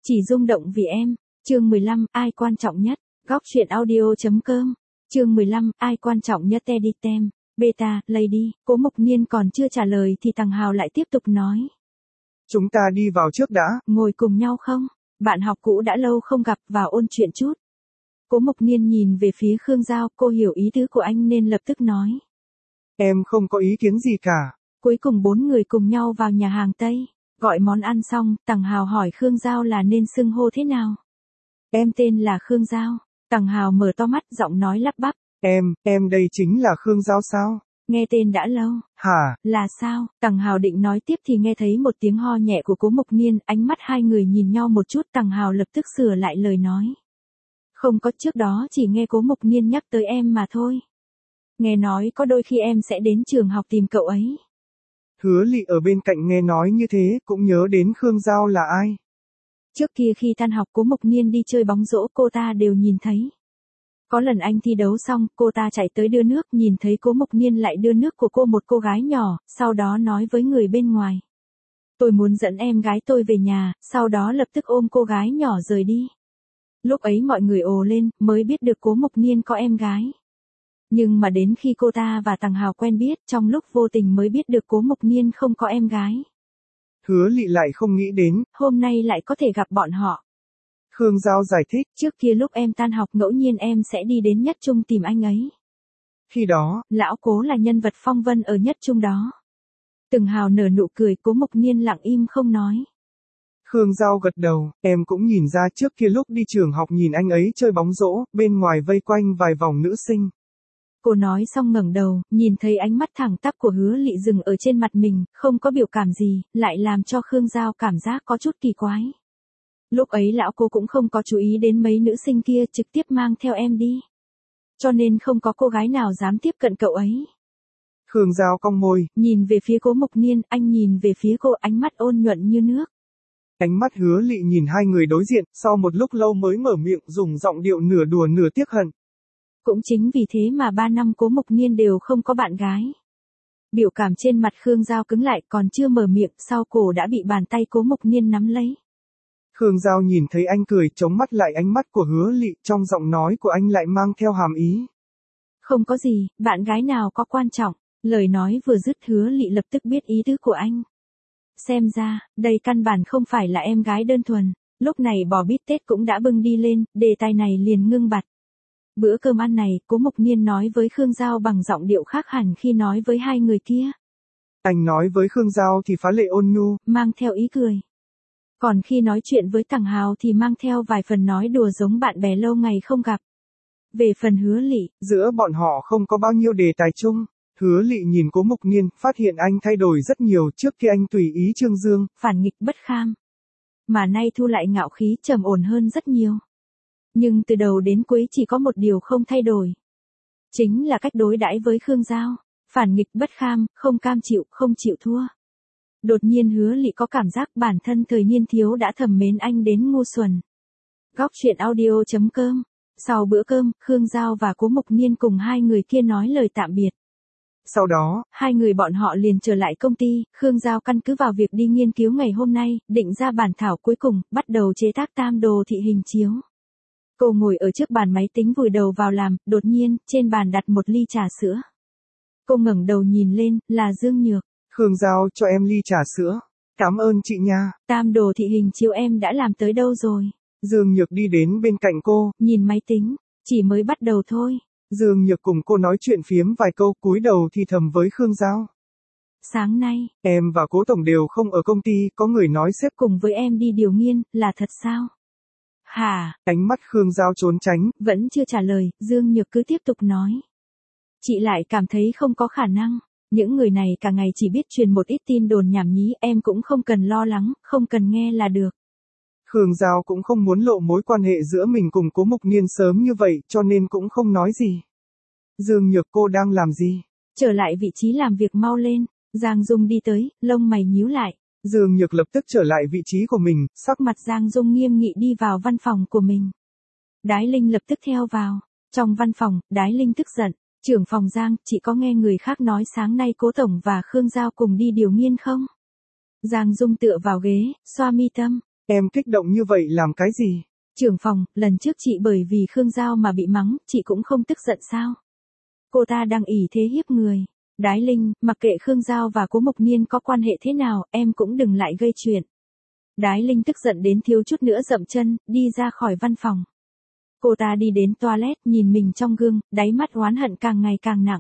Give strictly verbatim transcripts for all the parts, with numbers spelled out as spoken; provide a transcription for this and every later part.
Chỉ rung động vì em. Chương mười lăm, ai quan trọng nhất? Góc truyện audio.com. Chương mười lăm, ai quan trọng nhất Teddy Tem. Beta, Lady, Cố Mộc Niên còn chưa trả lời thì Tằng Hào lại tiếp tục nói. Chúng ta đi vào trước đã. Ngồi cùng nhau không? Bạn học cũ đã lâu không gặp, vào ôn chuyện chút. Cố Mộc Niên nhìn về phía Khương Giao, cô hiểu ý tứ của anh nên lập tức nói. Em không có ý kiến gì cả. Cuối cùng bốn người cùng nhau vào nhà hàng Tây. Gọi món ăn xong, Tằng Hào hỏi Khương Giao là nên xưng hô thế nào. Em tên là Khương Giao. Tằng Hào mở to mắt, giọng nói lắp bắp. Em, em đây chính là Khương Giao sao? Nghe tên đã lâu. Hả? Là sao? Tằng Hào định nói tiếp thì nghe thấy một tiếng ho nhẹ của Cố Mộc Niên, ánh mắt hai người nhìn nhau một chút, Tằng Hào lập tức sửa lại lời nói. Không có, trước đó chỉ nghe Cố Mộc Niên nhắc tới em mà thôi. Nghe nói có đôi khi em sẽ đến trường học tìm cậu ấy. Hứa Lị ở bên cạnh nghe nói như thế, cũng nhớ đến Khương Giao là ai. Trước kia khi tan học Cố Mộc Niên đi chơi bóng rổ cô ta đều nhìn thấy. Có lần anh thi đấu xong, cô ta chạy tới đưa nước, nhìn thấy Cố Mộc Niên lại đưa nước của cô một cô gái nhỏ, sau đó nói với người bên ngoài. Tôi muốn dẫn em gái tôi về nhà, sau đó lập tức ôm cô gái nhỏ rời đi. Lúc ấy mọi người ồ lên, mới biết được Cố Mộc Niên có em gái. Nhưng mà đến khi cô ta và Tằng Hào quen biết, trong lúc vô tình mới biết được Cố Mộc Niên không có em gái. Hứa Lị lại không nghĩ đến, hôm nay lại có thể gặp bọn họ. Khương Giao giải thích, trước kia lúc em tan học ngẫu nhiên em sẽ đi đến Nhất Trung tìm anh ấy. Khi đó, lão Cố là nhân vật phong vân ở Nhất Trung đó. Tằng Hào nở nụ cười, Cố Mộc Niên lặng im không nói. Khương Giao gật đầu, em cũng nhìn ra trước kia lúc đi trường học nhìn anh ấy chơi bóng rổ, bên ngoài vây quanh vài vòng nữ sinh. Cô nói xong ngẩng đầu, nhìn thấy ánh mắt thẳng tắp của Hứa Lị dừng ở trên mặt mình, không có biểu cảm gì, lại làm cho Khương Giao cảm giác có chút kỳ quái. Lúc ấy lão Cố cũng không có chú ý đến mấy nữ sinh kia, trực tiếp mang theo em đi. Cho nên không có cô gái nào dám tiếp cận cậu ấy. Khương Giao cong môi, nhìn về phía Cố Mộc Niên, anh nhìn về phía cô, ánh mắt ôn nhuận như nước. Ánh mắt Hứa Lị nhìn hai người đối diện, sau một lúc lâu mới mở miệng, dùng giọng điệu nửa đùa nửa tiếc hận. Cũng chính vì thế mà ba năm Cố Mộc Niên đều không có bạn gái. Biểu cảm trên mặt Khương Giao cứng lại, còn chưa mở miệng, sau cổ đã bị bàn tay Cố Mộc Niên nắm lấy. Khương Giao nhìn thấy anh cười, chống mắt lại ánh mắt của Hứa Lị, trong giọng nói của anh lại mang theo hàm ý. Không có gì, bạn gái nào có quan trọng. Lời nói vừa dứt, Hứa Lị lập tức biết ý tứ của anh. Xem ra, đây căn bản không phải là em gái đơn thuần. Lúc này bò bít tết cũng đã bưng đi lên, đề tài này liền ngưng bặt. Bữa cơm ăn này, Cố Mộc Niên nói với Khương Giao bằng giọng điệu khác hẳn khi nói với hai người kia. Anh nói với Khương Giao thì phá lệ ôn nhu, mang theo ý cười. Còn khi nói chuyện với Tằng Hào thì mang theo vài phần nói đùa giống bạn bè lâu ngày không gặp. Về phần Hứa Lị, giữa bọn họ không có bao nhiêu đề tài chung. Hứa Lị nhìn Cố Mộc Niên, phát hiện anh thay đổi rất nhiều, trước khi anh tùy ý trương dương, phản nghịch bất kham. Mà nay thu lại ngạo khí, trầm ổn hơn rất nhiều. Nhưng từ đầu đến cuối chỉ có một điều không thay đổi. Chính là cách đối đãi với Khương Giao. Phản nghịch bất kham, không cam chịu, không chịu thua. Đột nhiên Hứa Lị có cảm giác bản thân thời niên thiếu đã thầm mến anh đến ngu xuẩn. Góc truyện audio.com. Sau bữa cơm, Khương Giao và Cố Mộc Niên cùng hai người kia nói lời tạm biệt. Sau đó, hai người bọn họ liền trở lại công ty, Khương Giao căn cứ vào việc đi nghiên cứu ngày hôm nay, định ra bản thảo cuối cùng, bắt đầu chế tác tam đồ thị hình chiếu. Cô ngồi ở trước bàn máy tính vùi đầu vào làm, đột nhiên, trên bàn đặt một ly trà sữa. Cô ngẩng đầu nhìn lên, là Dương Nhược. Khương Giao cho em ly trà sữa. Cảm ơn chị nha. Tam đồ thị hình chiếu em đã làm tới đâu rồi? Dương Nhược đi đến bên cạnh cô, nhìn máy tính, chỉ mới bắt đầu thôi. Dương Nhược cùng cô nói chuyện phiếm vài câu, cúi đầu thì thầm với Khương Giao. Sáng nay, em và Cố Tổng đều không ở công ty, có người nói sếp cùng với em đi điều nghiên, là thật sao? Hả? Ánh mắt Khương Giao trốn tránh, vẫn chưa trả lời, Dương Nhược cứ tiếp tục nói. Chị lại cảm thấy không có khả năng. Những người này cả ngày chỉ biết truyền một ít tin đồn nhảm nhí, em cũng không cần lo lắng, không cần nghe là được. Khương Giao cũng không muốn lộ mối quan hệ giữa mình cùng Cố Mộc Niên sớm như vậy, cho nên cũng không nói gì. Dương Nhược, cô đang làm gì? Trở lại vị trí làm việc mau lên. Giang Dung đi tới, lông mày nhíu lại. Dương Nhược lập tức trở lại vị trí của mình, sắc mặt Giang Dung nghiêm nghị đi vào văn phòng của mình. Đái Linh lập tức theo vào. Trong văn phòng, Đái Linh tức giận. Trưởng phòng Giang, chị có nghe người khác nói sáng nay Cố Tổng và Khương Giao cùng đi điều nghiên không? Giang Dung tựa vào ghế, xoa mi tâm. Em kích động như vậy làm cái gì? Trưởng phòng, lần trước chị bởi vì Khương Giao mà bị mắng, chị cũng không tức giận sao? Cô ta đang ỷ thế hiếp người. Đái Linh, mặc kệ Khương Giao và Cố Mộc Niên có quan hệ thế nào, em cũng đừng lại gây chuyện. Đái Linh tức giận đến thiếu chút nữa dậm chân, đi ra khỏi văn phòng. Cô ta đi đến toilet, nhìn mình trong gương, đáy mắt oán hận càng ngày càng nặng.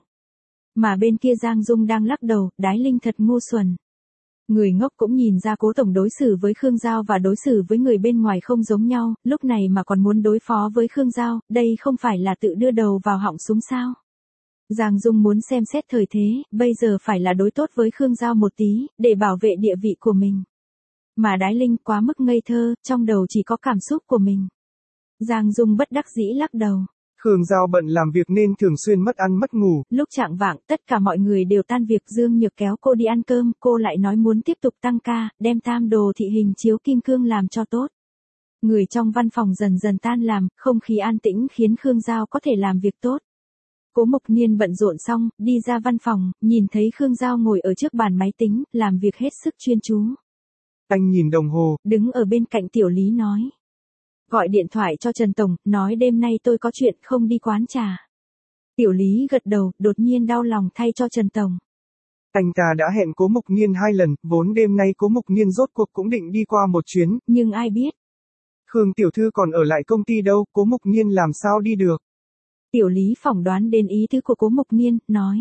Mà bên kia Giang Dung đang lắc đầu, Đái Linh thật ngu xuẩn. Người ngốc cũng nhìn ra Cố tổng đối xử với Khương Giao và đối xử với người bên ngoài không giống nhau, lúc này mà còn muốn đối phó với Khương Giao, đây không phải là tự đưa đầu vào họng súng sao? Giang Dung muốn xem xét thời thế, bây giờ phải là đối tốt với Khương Giao một tí, để bảo vệ địa vị của mình. Mà Đái Linh quá mức ngây thơ, trong đầu chỉ có cảm xúc của mình. Giang Dung bất đắc dĩ lắc đầu. Khương Giao bận làm việc nên thường xuyên mất ăn mất ngủ. Lúc chạng vạng, tất cả mọi người đều tan việc, Dương Nhược kéo cô đi ăn cơm, cô lại nói muốn tiếp tục tăng ca, đem tam đồ thị hình chiếu kim cương làm cho tốt. Người trong văn phòng dần dần tan làm, không khí an tĩnh khiến Khương Giao có thể làm việc tốt. Cố Mộc Niên bận rộn xong, đi ra văn phòng, nhìn thấy Khương Giao ngồi ở trước bàn máy tính, làm việc hết sức chuyên chú. Anh nhìn đồng hồ, đứng ở bên cạnh Tiểu Lý nói. Gọi điện thoại cho Trần Tổng, nói đêm nay tôi có chuyện không đi quán trà. Tiểu Lý gật đầu, đột nhiên đau lòng thay cho Trần Tổng. Anh ta đã hẹn Cố Mộc Niên hai lần, vốn đêm nay Cố Mộc Niên rốt cuộc cũng định đi qua một chuyến. Nhưng ai biết. Khương tiểu thư còn ở lại công ty đâu, Cố Mộc Niên làm sao đi được. Tiểu Lý phỏng đoán đến ý tứ của Cố Mộc Niên, nói.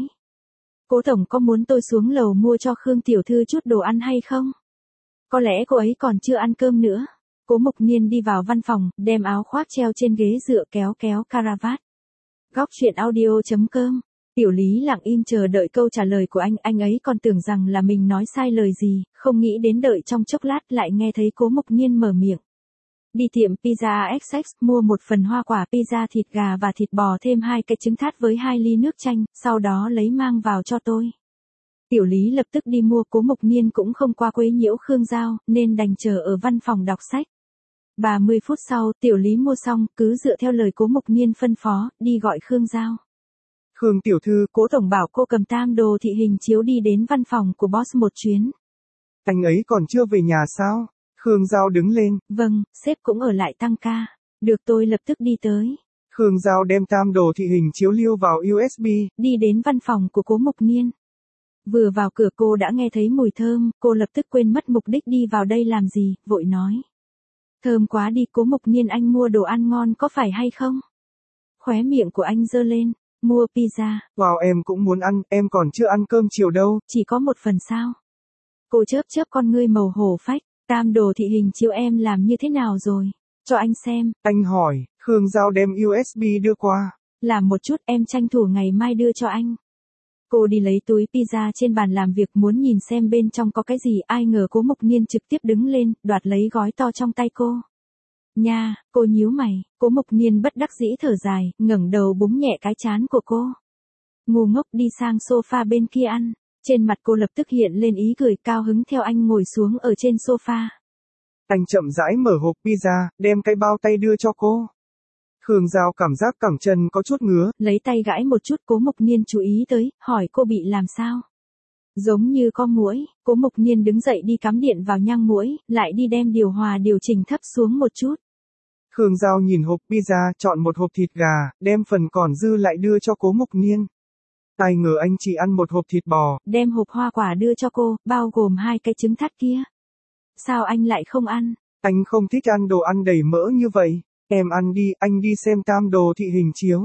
Cố Tổng có muốn tôi xuống lầu mua cho Khương tiểu thư chút đồ ăn hay không? Có lẽ cô ấy còn chưa ăn cơm nữa. Cố Mộc Niên đi vào văn phòng, đem áo khoác treo trên ghế dựa kéo kéo caravat. Góc chuyện audio chấm com. Tiểu Lý lặng im chờ đợi câu trả lời của anh, anh ấy còn tưởng rằng là mình nói sai lời gì, không nghĩ đến đợi trong chốc lát lại nghe thấy Cố Mộc Niên mở miệng. Đi tiệm pizza ích ích, mua một phần hoa quả pizza thịt gà và thịt bò thêm hai cái trứng thát với hai ly nước chanh, sau đó lấy mang vào cho tôi. Tiểu Lý lập tức đi mua, Cố Mộc Niên cũng không qua quấy nhiễu Khương Giao, nên đành chờ ở văn phòng đọc sách. ba mươi phút sau, Tiểu Lý mua xong, cứ dựa theo lời Cố Mộc Niên phân phó, đi gọi Khương Giao. Khương tiểu thư, Cố tổng bảo cô cầm tam đồ thị hình chiếu đi đến văn phòng của boss một chuyến. Anh ấy còn chưa về nhà sao? Khương Giao đứng lên. Vâng, sếp cũng ở lại tăng ca. Được, tôi lập tức đi tới. Khương Giao đem tam đồ thị hình chiếu lưu vào u ét bê. Đi đến văn phòng của Cố Mộc Niên. Vừa vào cửa cô đã nghe thấy mùi thơm, cô lập tức quên mất mục đích đi vào đây làm gì, vội nói. Thơm quá đi, Cố Mộc Niên anh mua đồ ăn ngon có phải hay không? Khóe miệng của anh giơ lên, mua pizza. Wow, em cũng muốn ăn, em còn chưa ăn cơm chiều đâu. Chỉ có một phần sao? Cô chớp chớp con ngươi màu hổ phách, tam đồ thị hình chiếu em làm như thế nào rồi? Cho anh xem. Anh hỏi, Khương Giao đem u ét bê đưa qua. Làm một chút, em tranh thủ ngày mai đưa cho anh. Cô đi lấy túi pizza trên bàn làm việc muốn nhìn xem bên trong có cái gì, ai ngờ Cố Mộc Niên trực tiếp đứng lên, đoạt lấy gói to trong tay cô. Nha, cô nhíu mày, Cố Mộc Niên bất đắc dĩ thở dài, ngẩng đầu búng nhẹ cái trán của cô. Ngu ngốc, đi sang sofa bên kia ăn. Trên mặt cô lập tức hiện lên ý cười, cao hứng theo anh ngồi xuống ở trên sofa. Anh chậm rãi mở hộp pizza, đem cái bao tay đưa cho cô. Khương Giao cảm giác cẳng chân có chút ngứa. Lấy tay gãi một chút, Cố Mộc Niên chú ý tới, hỏi cô bị làm sao. Giống như có muỗi, Cố Mộc Niên đứng dậy đi cắm điện vào nhang muỗi, lại đi đem điều hòa điều chỉnh thấp xuống một chút. Khương Giao nhìn hộp pizza, chọn một hộp thịt gà, đem phần còn dư lại đưa cho Cố Mộc Niên. Ai ngờ anh chỉ ăn một hộp thịt bò. Đem hộp hoa quả đưa cho cô, bao gồm hai cái trứng thát kia. Sao anh lại không ăn? Anh không thích ăn đồ ăn đầy mỡ như vậy. Em ăn đi, anh đi xem tam đồ thị hình chiếu.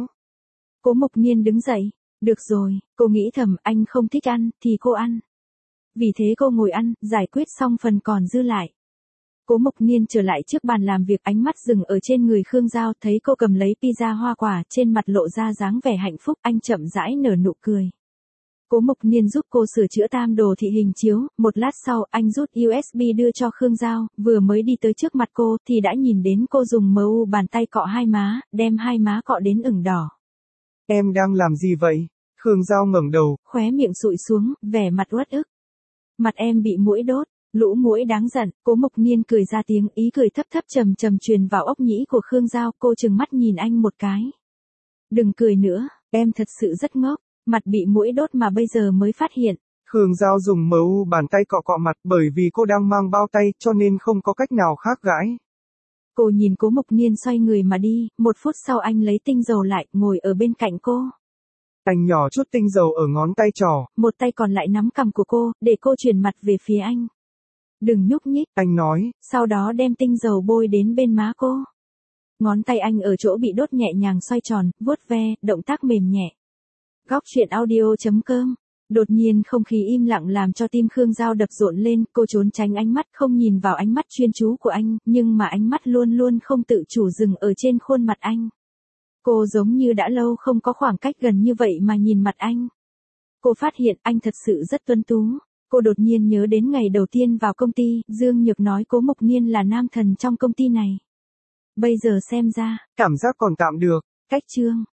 Cố Mộc Niên đứng dậy. Được rồi, cô nghĩ thầm, anh không thích ăn, thì cô ăn. Vì thế cô ngồi ăn, giải quyết xong phần còn dư lại. Cố Mộc Niên trở lại trước bàn làm việc, ánh mắt dừng ở trên người Khương Giao, thấy cô cầm lấy pizza hoa quả, trên mặt lộ ra dáng vẻ hạnh phúc, anh chậm rãi nở nụ cười. Cố Mộc Niên giúp cô sửa chữa tam đồ thị hình chiếu, một lát sau, anh rút u ét bê đưa cho Khương Giao, vừa mới đi tới trước mặt cô, thì đã nhìn đến cô dùng em u bàn tay cọ hai má, đem hai má cọ đến ửng đỏ. Em đang làm gì vậy? Khương Giao ngẩng đầu, khóe miệng sụi xuống, vẻ mặt uất ức. Mặt em bị muỗi đốt, lũ muỗi đáng giận. Cố Mộc Niên cười ra tiếng, ý cười thấp thấp trầm trầm truyền vào óc nhĩ của Khương Giao, cô trừng mắt nhìn anh một cái. Đừng cười nữa, em thật sự rất ngốc, mặt bị muỗi đốt mà bây giờ mới phát hiện. Khương Giao dùng mu bàn tay cọ cọ mặt bởi vì cô đang mang bao tay cho nên không có cách nào khác gãi. Cô nhìn Cố Mộc Niên xoay người mà đi, một phút sau anh lấy tinh dầu lại, ngồi ở bên cạnh cô. Anh nhỏ chút tinh dầu ở ngón tay trỏ. Một tay còn lại nắm cằm của cô, để cô chuyển mặt về phía anh. Đừng nhúc nhích, anh nói. Sau đó đem tinh dầu bôi đến bên má cô. Ngón tay anh ở chỗ bị đốt nhẹ nhàng xoay tròn, vuốt ve, động tác mềm nhẹ. Góc truyện audio chấm com. Đột nhiên không khí im lặng làm cho tim Khương Giao đập rộn lên, cô trốn tránh ánh mắt không nhìn vào ánh mắt chuyên chú của anh, nhưng mà ánh mắt luôn luôn không tự chủ dừng ở trên khuôn mặt anh. Cô giống như đã lâu không có khoảng cách gần như vậy mà nhìn mặt anh. Cô phát hiện anh thật sự rất tuấn tú. Cô đột nhiên nhớ đến ngày đầu tiên vào công ty, Dương Nhược nói Cố Mộc Niên là nam thần trong công ty này. Bây giờ xem ra, cảm giác còn tạm được. Cách chương